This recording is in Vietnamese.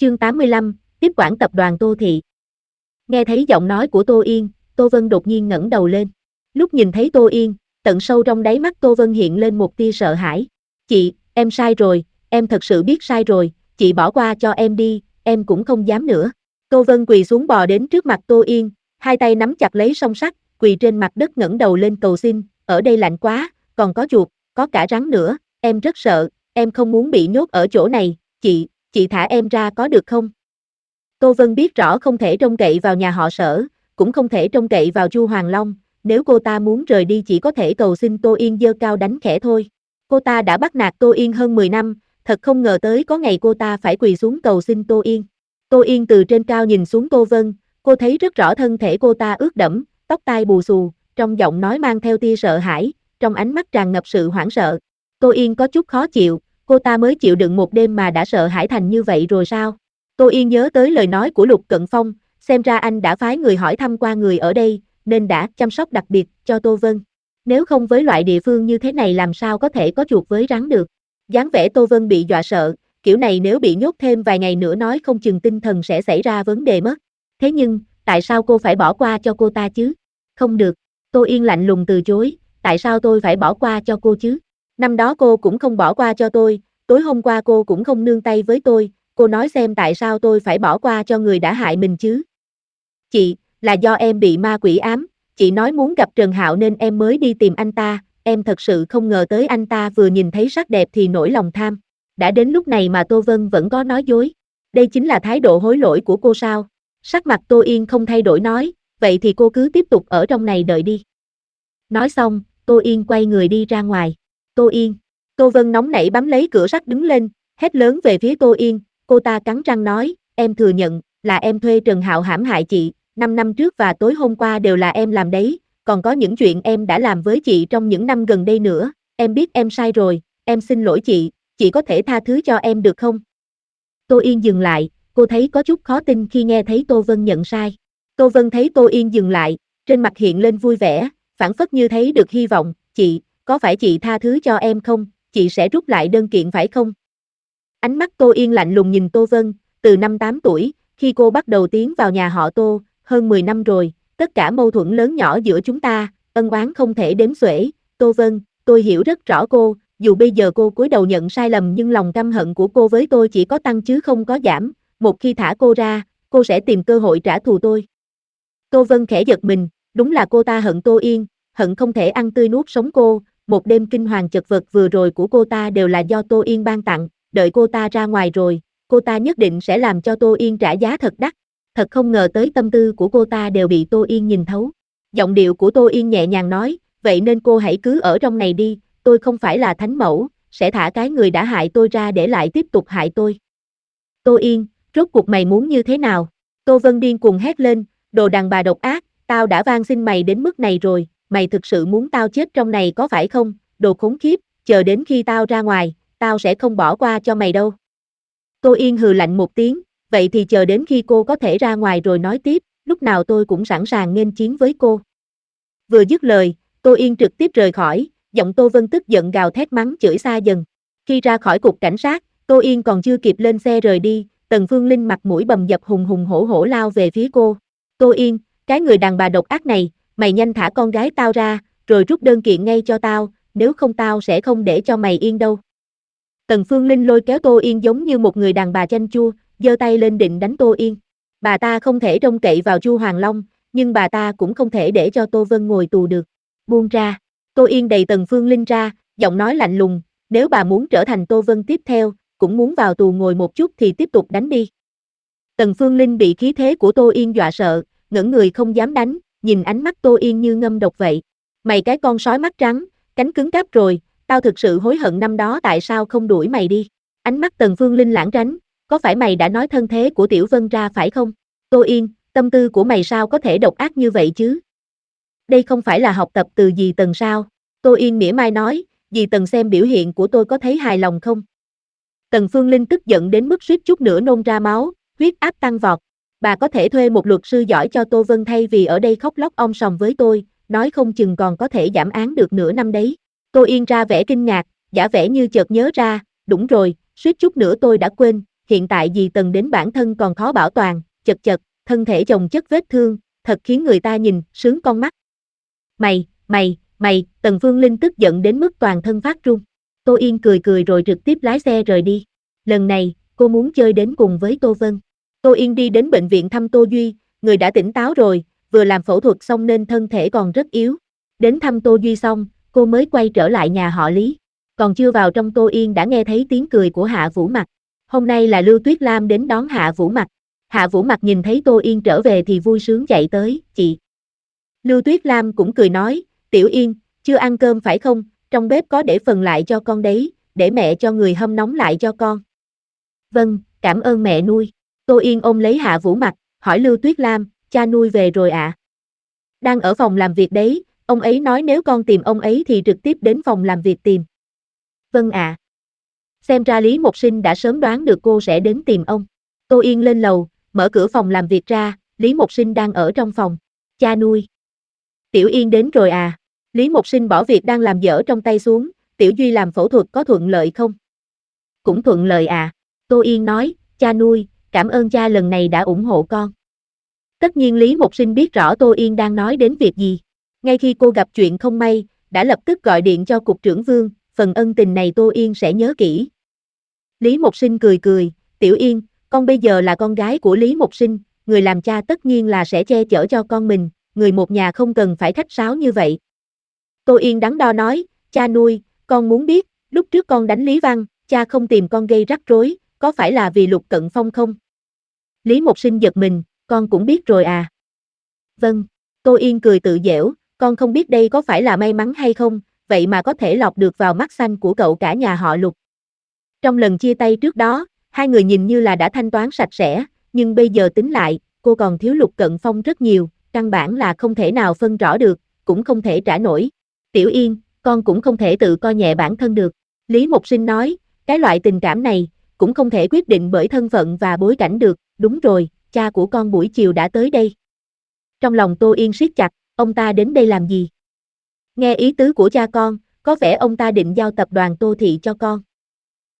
Chương 85, tiếp quản tập đoàn Tô Thị. Nghe thấy giọng nói của Tô Yên, Tô Vân đột nhiên ngẩng đầu lên. Lúc nhìn thấy Tô Yên, tận sâu trong đáy mắt Tô Vân hiện lên một tia sợ hãi. Chị, em sai rồi, em thật sự biết sai rồi, chị bỏ qua cho em đi, em cũng không dám nữa. Tô Vân quỳ xuống bò đến trước mặt Tô Yên, hai tay nắm chặt lấy song sắt, quỳ trên mặt đất ngẩng đầu lên cầu xin, ở đây lạnh quá, còn có chuột, có cả rắn nữa, em rất sợ, em không muốn bị nhốt ở chỗ này, chị thả em ra có được không? Tô Vân biết rõ không thể trông cậy vào nhà họ Sở, cũng không thể trông cậy vào Chu Hoàng Long, nếu cô ta muốn rời đi chỉ có thể cầu xin Tô Yên giơ cao đánh khẽ thôi. Cô ta đã bắt nạt Tô Yên hơn 10 năm, thật không ngờ tới có ngày cô ta phải quỳ xuống cầu xin Tô Yên. Tô Yên từ trên cao nhìn xuống Tô Vân, cô thấy rất rõ thân thể cô ta ướt đẫm, tóc tai bù xù, trong giọng nói mang theo tia sợ hãi, trong ánh mắt tràn ngập sự hoảng sợ. Tô Yên có chút khó chịu, cô ta mới chịu đựng một đêm mà đã sợ hãi thành như vậy rồi sao? Tô Yên nhớ tới lời nói của Lục Cận Phong, xem ra anh đã phái người hỏi thăm qua người ở đây, nên đã chăm sóc đặc biệt cho Tô Vân. Nếu không với loại địa phương như thế này làm sao có thể có chuột với rắn được. Dáng vẻ Tô Vân bị dọa sợ, kiểu này nếu bị nhốt thêm vài ngày nữa nói không chừng tinh thần sẽ xảy ra vấn đề mất. Thế nhưng, tại sao cô phải bỏ qua cho cô ta chứ? Không được, Tô Yên lạnh lùng từ chối, tại sao tôi phải bỏ qua cho cô chứ? Năm đó cô cũng không bỏ qua cho tôi, tối hôm qua cô cũng không nương tay với tôi, cô nói xem tại sao tôi phải bỏ qua cho người đã hại mình chứ? Chị, là do em bị ma quỷ ám, chị nói muốn gặp Trần Hạo nên em mới đi tìm anh ta, em thật sự không ngờ tới anh ta vừa nhìn thấy sắc đẹp thì nổi lòng tham. Đã đến lúc này mà Tô Vân vẫn có nói dối. Đây chính là thái độ hối lỗi của cô sao? Sắc mặt Tô Yên không thay đổi nói, vậy thì cô cứ tiếp tục ở trong này đợi đi. Nói xong, Tô Yên quay người đi ra ngoài. Tô Yên. Tô Vân nóng nảy bám lấy cửa sắt đứng lên, hét lớn về phía Tô Yên, cô ta cắn răng nói, em thừa nhận, là em thuê Trần Hạo hãm hại chị, 5 năm trước và tối hôm qua đều là em làm đấy, còn có những chuyện em đã làm với chị trong những năm gần đây nữa, em biết em sai rồi, em xin lỗi chị có thể tha thứ cho em được không? Tô Yên dừng lại, cô thấy có chút khó tin khi nghe thấy Tô Vân nhận sai. Tô Vân thấy Tô Yên dừng lại, trên mặt hiện lên vui vẻ, phảng phất như thấy được hy vọng, chị, có phải chị tha thứ cho em không, chị sẽ rút lại đơn kiện phải không? Ánh mắt Tô Yên lạnh lùng nhìn Tô Vân, từ năm 8 tuổi, khi cô bắt đầu tiến vào nhà họ Tô, hơn 10 năm rồi, tất cả mâu thuẫn lớn nhỏ giữa chúng ta, ân oán không thể đếm xuể, Tô Vân, tôi hiểu rất rõ cô, dù bây giờ cô cúi đầu nhận sai lầm nhưng lòng căm hận của cô với tôi chỉ có tăng chứ không có giảm, một khi thả cô ra, cô sẽ tìm cơ hội trả thù tôi. Tô Vân khẽ giật mình, đúng là cô ta hận Tô Yên, hận không thể ăn tươi nuốt sống cô, một đêm kinh hoàng chật vật vừa rồi của cô ta đều là do Tô Yên ban tặng, đợi cô ta ra ngoài rồi, cô ta nhất định sẽ làm cho Tô Yên trả giá thật đắt. Thật không ngờ tới tâm tư của cô ta đều bị Tô Yên nhìn thấu. Giọng điệu của Tô Yên nhẹ nhàng nói, vậy nên cô hãy cứ ở trong này đi, tôi không phải là thánh mẫu, sẽ thả cái người đã hại tôi ra để lại tiếp tục hại tôi. Tô Yên, rốt cuộc mày muốn như thế nào? Tô Vân điên cuồng hét lên, đồ đàn bà độc ác, tao đã van xin mày đến mức này rồi, mày thực sự muốn tao chết trong này có phải không? Đồ khốn kiếp, chờ đến khi tao ra ngoài, tao sẽ không bỏ qua cho mày đâu. Tô Yên hừ lạnh một tiếng, vậy thì chờ đến khi cô có thể ra ngoài rồi nói tiếp, lúc nào tôi cũng sẵn sàng nghênh chiến với cô. Vừa dứt lời, Tô Yên trực tiếp rời khỏi, giọng Tô Vân tức giận gào thét mắng chửi xa dần. Khi ra khỏi cục cảnh sát, Tô Yên còn chưa kịp lên xe rời đi, Tần Phương Linh mặt mũi bầm dập hùng hùng hổ hổ lao về phía cô. Tô Yên, cái người đàn bà độc ác này, mày nhanh thả con gái tao ra, rồi rút đơn kiện ngay cho tao, nếu không tao sẽ không để cho mày yên đâu. Tần Phương Linh lôi kéo Tô Yên giống như một người đàn bà chanh chua, giơ tay lên định đánh Tô Yên. Bà ta không thể trông cậy vào Chu Hoàng Long, nhưng bà ta cũng không thể để cho Tô Vân ngồi tù được. Buông ra. Tô Yên đẩy Tần Phương Linh ra, giọng nói lạnh lùng, nếu bà muốn trở thành Tô Vân tiếp theo, cũng muốn vào tù ngồi một chút thì tiếp tục đánh đi. Tần Phương Linh bị khí thế của Tô Yên dọa sợ, ngẩng người không dám đánh, nhìn ánh mắt Tô Yên như ngâm độc vậy. Mày cái con sói mắt trắng, cánh cứng cáp rồi, tao thực sự hối hận năm đó tại sao không đuổi mày đi. Ánh mắt Tần Phương Linh lãng tránh, có phải mày đã nói thân thế của Tiểu Vân ra phải không? Tô Yên, tâm tư của mày sao có thể độc ác như vậy chứ? Đây không phải là học tập từ dì Tần sao? Tô Yên mỉa mai nói, dì Tần xem biểu hiện của tôi có thấy hài lòng không? Tần Phương Linh tức giận đến mức suýt chút nữa nôn ra máu, huyết áp tăng vọt. Bà có thể thuê một luật sư giỏi cho Tô Vân thay vì ở đây khóc lóc om sòm với tôi, nói không chừng còn có thể giảm án được nửa năm đấy. Tô Yên ra vẻ kinh ngạc, giả vẻ như chợt nhớ ra, đúng rồi, suýt chút nữa tôi đã quên, hiện tại dì Tần đến bản thân còn khó bảo toàn, chật chật, thân thể chồng chất vết thương, thật khiến người ta nhìn, sướng con mắt. Mày, Tần Phương Linh tức giận đến mức toàn thân phát run. Tô Yên cười cười rồi trực tiếp lái xe rời đi. Lần này, cô muốn chơi đến cùng với Tô Vân. Tô Yên đi đến bệnh viện thăm Tô Duy, người đã tỉnh táo rồi, vừa làm phẫu thuật xong nên thân thể còn rất yếu. Đến thăm Tô Duy xong, cô mới quay trở lại nhà họ Lý. Còn chưa vào trong Tô Yên đã nghe thấy tiếng cười của Hạ Vũ Mặc. Hôm nay là Lưu Tuyết Lam đến đón Hạ Vũ Mặc. Hạ Vũ Mặc nhìn thấy Tô Yên trở về thì vui sướng chạy tới, chị. Lưu Tuyết Lam cũng cười nói, Tiểu Yên, chưa ăn cơm phải không, trong bếp có để phần lại cho con đấy, để mẹ cho người hâm nóng lại cho con. Vâng, cảm ơn mẹ nuôi. Tô Yên ôm lấy Hạ Vũ Mặc, hỏi Lưu Tuyết Lam, cha nuôi về rồi ạ? Đang ở phòng làm việc đấy, ông ấy nói nếu con tìm ông ấy thì trực tiếp đến phòng làm việc tìm. Vâng ạ. Xem ra Lý Mộc Sinh đã sớm đoán được cô sẽ đến tìm ông. Tô Yên lên lầu, mở cửa phòng làm việc ra, Lý Mộc Sinh đang ở trong phòng. Cha nuôi. Tiểu Yên đến rồi à? Lý Mộc Sinh bỏ việc đang làm dở trong tay xuống, Tiểu Duy làm phẫu thuật có thuận lợi không? Cũng thuận lợi à. Tô Yên nói, cha nuôi, cảm ơn cha lần này đã ủng hộ con. Tất nhiên Lý Mộc Sinh biết rõ Tô Yên đang nói đến việc gì. Ngay khi cô gặp chuyện không may, đã lập tức gọi điện cho Cục trưởng Vương, phần ân tình này Tô Yên sẽ nhớ kỹ. Lý Mộc Sinh cười cười, Tiểu Yên, con bây giờ là con gái của Lý Mộc Sinh, người làm cha tất nhiên là sẽ che chở cho con mình, người một nhà không cần phải khách sáo như vậy. Tô Yên đắn đo nói, cha nuôi, con muốn biết, lúc trước con đánh Lý Văn, cha không tìm con gây rắc rối, có phải là vì Lục Cận Phong không? Lý Mộc Sinh giật mình, con cũng biết rồi à? Vâng, Tô Yên cười tự giễu, con không biết đây có phải là may mắn hay không, vậy mà có thể lọt được vào mắt xanh của cậu cả nhà họ Lục. Trong lần chia tay trước đó, hai người nhìn như là đã thanh toán sạch sẽ, nhưng bây giờ tính lại, cô còn thiếu Lục Cận Phong rất nhiều, căn bản là không thể nào phân rõ được, cũng không thể trả nổi. Tiểu Yên, con cũng không thể tự coi nhẹ bản thân được. Lý Mộc Sinh nói, cái loại tình cảm này, cũng không thể quyết định bởi thân phận và bối cảnh được, đúng rồi, cha của con buổi chiều đã tới đây. Trong lòng Tô Yên siết chặt, ông ta đến đây làm gì? Nghe ý tứ của cha con, có vẻ ông ta định giao tập đoàn Tô Thị cho con.